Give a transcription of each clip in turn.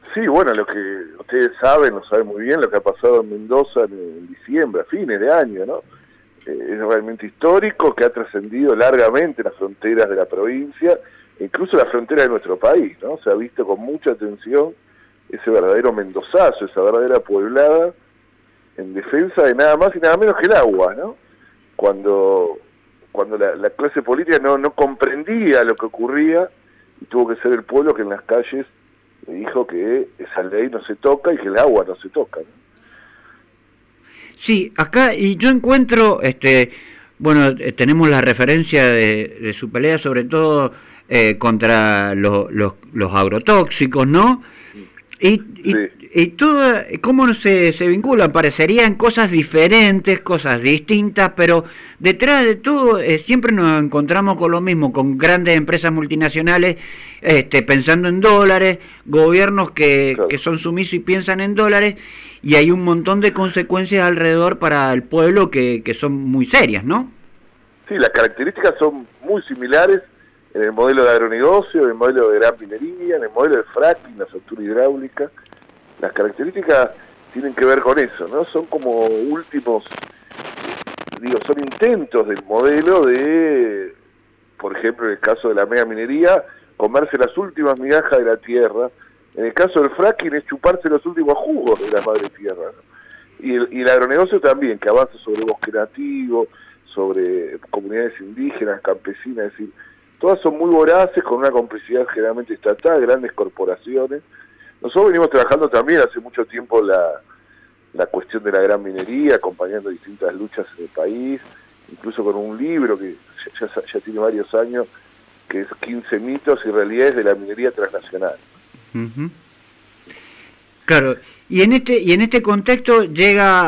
Sí, bueno, lo que ustedes saben, lo saben muy bien, lo que ha pasado en Mendoza en diciembre, a fines de año, ¿no? Es realmente histórico, que ha trascendido largamente las fronteras de la provincia, incluso la frontera de nuestro país, ¿no? Se ha visto con mucha atención ese verdadero mendozazo, esa verdadera pueblada, en defensa de nada más y nada menos que el agua, ¿no? Cuando, cuando la clase política no comprendía lo que ocurría, y tuvo que ser el pueblo que en las calles le dijo que esa ley no se toca y que el agua no se toca, ¿no? Sí, acá, y yo encuentro, bueno, tenemos la referencia de su pelea, sobre todo contra los agrotóxicos, ¿no? Sí, Y todo, ¿cómo se vinculan? Parecerían cosas diferentes, cosas distintas, pero detrás de todo siempre nos encontramos con lo mismo, con grandes empresas multinacionales pensando en dólares, gobiernos que claro. son sumisos y piensan en dólares, y hay un montón de consecuencias alrededor para el pueblo que son muy serias, ¿no? Sí, las características son muy similares en el modelo de agronegocio, en el modelo de gran minería, en el modelo de fracking, la fractura hidráulica. Las características tienen que ver con eso, ¿no? Son como últimos, digo, son intentos del modelo de, por ejemplo, en el caso de la mega minería, comerse las últimas migajas de la tierra. En el caso del fracking es chuparse los últimos jugos de la madre tierra, ¿no? Y el agronegocio también, que avanza sobre bosque nativo, sobre comunidades indígenas, campesinas, es decir, todas son muy voraces, con una complicidad generalmente estatal, grandes corporaciones. Nosotros venimos trabajando también hace mucho tiempo la cuestión de la gran minería, acompañando distintas luchas en el país, incluso con un libro que ya tiene varios años, que es 15 mitos y realidades de la minería transnacional. Uh-huh. Claro, y en este contexto llega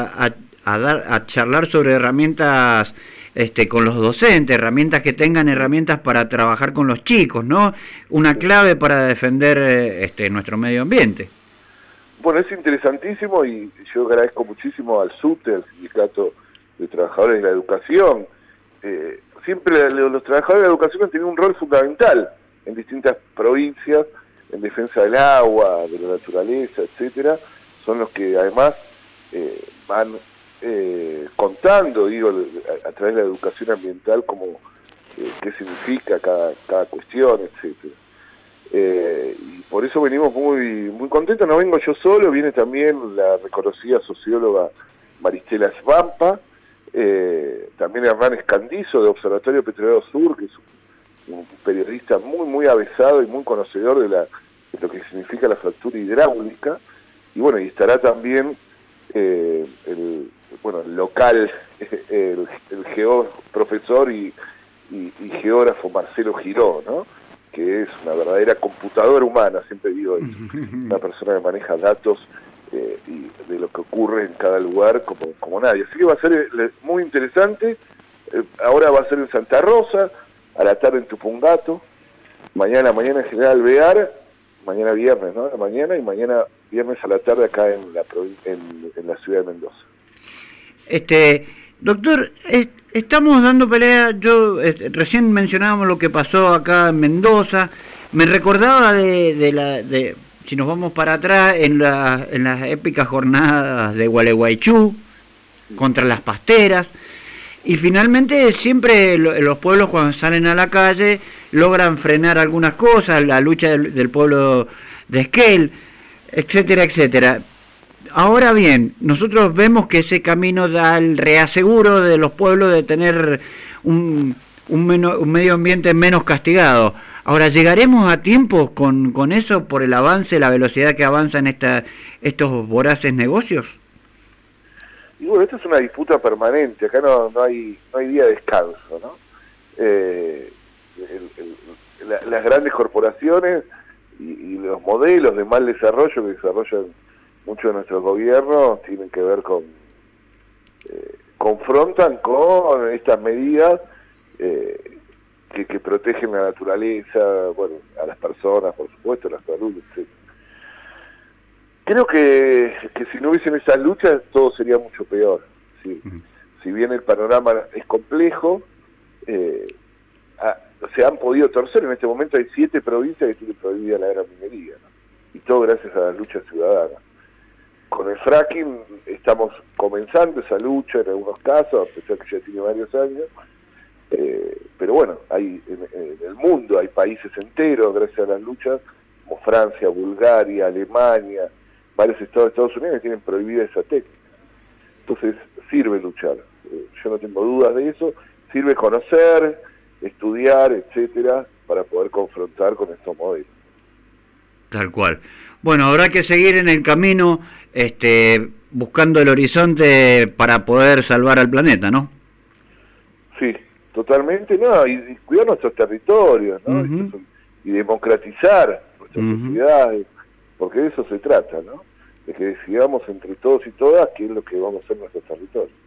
a charlar sobre herramientas con los docentes, herramientas que tengan herramientas para trabajar con los chicos, ¿no? Una Sí. clave para defender nuestro medio ambiente. Bueno, es interesantísimo y yo agradezco muchísimo al SUTE, al Sindicato de Trabajadores de la Educación. Siempre los trabajadores de la educación han tenido un rol fundamental en distintas provincias, en defensa del agua, de la naturaleza, etcétera. Son los que además van contando, digo, a través de la educación ambiental, como qué significa cada cuestión, etcétera. Y por eso venimos muy contentos. No vengo yo solo, viene también la reconocida socióloga Maristela Svampa, también Hernán Escandizo de Observatorio Petrolero Sur, que es un periodista muy avesado y muy conocedor de lo que significa la fractura hidráulica. Y bueno, y estará también el local, el profesor y geógrafo Marcelo Giró, ¿no? Que es una verdadera computadora humana, siempre digo eso, una persona que maneja datos y de lo que ocurre en cada lugar como nadie. Así que va a ser muy interesante. Ahora va a ser en Santa Rosa, a la tarde en Tupungato, mañana en General Alvear, mañana viernes, ¿no? A la mañana, y mañana viernes a la tarde acá en la ciudad de Mendoza. Doctor, estamos dando pelea. Yo recién mencionábamos lo que pasó acá en Mendoza. Me recordaba si nos vamos para atrás, en las épicas jornadas de Gualeguaychú contra las pasteras. Y finalmente siempre los pueblos, cuando salen a la calle, logran frenar algunas cosas, la lucha del pueblo de Esquel, etcétera, etcétera. Ahora bien, nosotros vemos que ese camino da el reaseguro de los pueblos de tener un medio ambiente menos castigado. Ahora, ¿llegaremos a tiempo con eso por el avance, la velocidad que avanzan estos voraces negocios? Y bueno, esta es una disputa permanente, acá no hay día de descanso, ¿no? Las grandes corporaciones y los modelos de mal desarrollo que desarrollan muchos de nuestros gobiernos tienen que ver confrontan con estas medidas que protegen la naturaleza, bueno, a las personas, por supuesto, la salud, etc. Creo que si no hubiesen esas luchas todo sería mucho peor. ¿Sí? Si bien el panorama es complejo, se han podido torcer. En este momento hay 7 provincias que tienen prohibida la gran minería, ¿no? Y todo gracias a la lucha ciudadana. Con el fracking estamos comenzando esa lucha en algunos casos, a pesar que ya tiene varios años, pero bueno, hay en el mundo hay países enteros, gracias a las luchas, como Francia, Bulgaria, Alemania, varios estados de Estados Unidos que tienen prohibida esa técnica. Entonces sirve luchar, yo no tengo dudas de eso, sirve conocer, estudiar, etcétera, para poder confrontar con estos modelos. Tal cual. Bueno, habrá que seguir en el camino, buscando el horizonte para poder salvar al planeta, ¿no? Sí, totalmente, no, y cuidar nuestros territorios, ¿no? Y democratizar nuestras sociedades, porque de eso se trata, ¿no? De que decidamos entre todos y todas qué es lo que vamos a hacer en nuestros territorios.